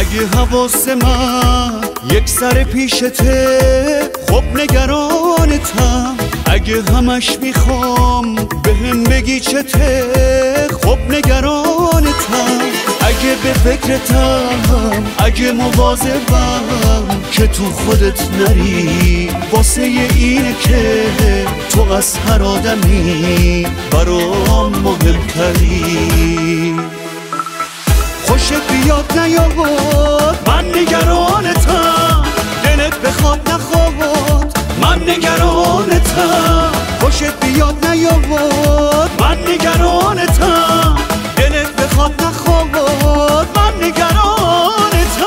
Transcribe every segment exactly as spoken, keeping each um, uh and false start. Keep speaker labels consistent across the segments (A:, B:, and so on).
A: اگه حواس من یک سر پیشته خب نگرانتم، اگه همش میخوام بهم بگی چته خب نگرانتم، اگه به فکرتم اگه مواظبم که تو خودت نری، واسه اینه که تو از هر آدمی برام مهمتری. خوشت بیاد نیاد من نگرانتم، دلت بخواد نخواد من نگرانتم. خوشت بیاد نیاد من نگرانتم، دلت بخواد نخواد من نگرانتم.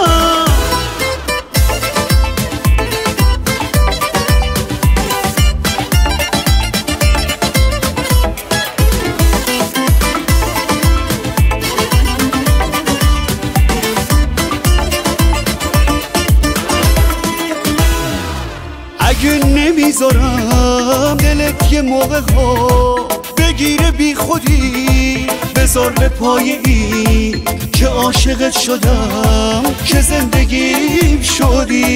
A: اگه نمیذارم دلت یه موقع ها بگیره بی خودی، بذار به پای این که عاشقت شدم که زندگیم شدی.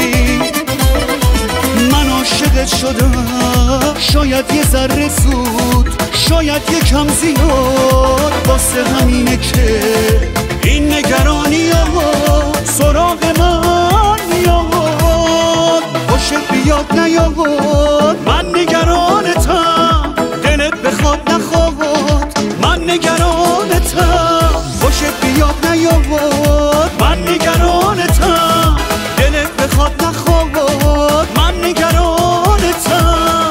A: من عاشقت شدم شاید یه ذره زود، شاید یکم زیاد، واسه همینه که این نگرانی ها سراغ من میاد. خوشت بیاد نیاد من نگرانتم، دلت بخواد نخواد من نگرانتم. خوشت بیاد نیاد من نگرانتم، دلت بخواد نخواد من نگرانتم.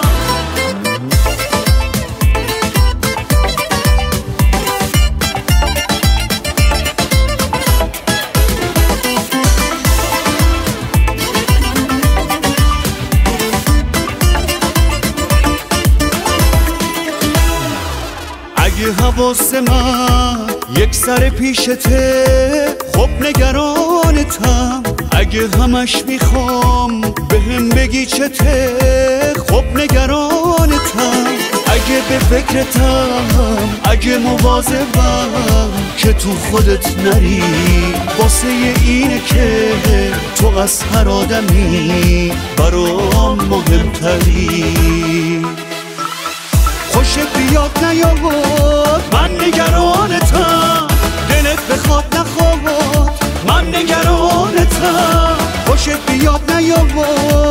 A: اگه حواس من یک سر پیشته خب نگرانتم، اگه همش میخوام بهم بگی چته خب نگرانتم، اگه به فکرتم اگه مواظبم که تو خودت نری، واسه اینه که تو از هر آدمی برام مهمتری. خوشت بیاد نیاد من نگرانتم، دلت بخواد نخواد من نگرانتم. خوشت بیاد نیاد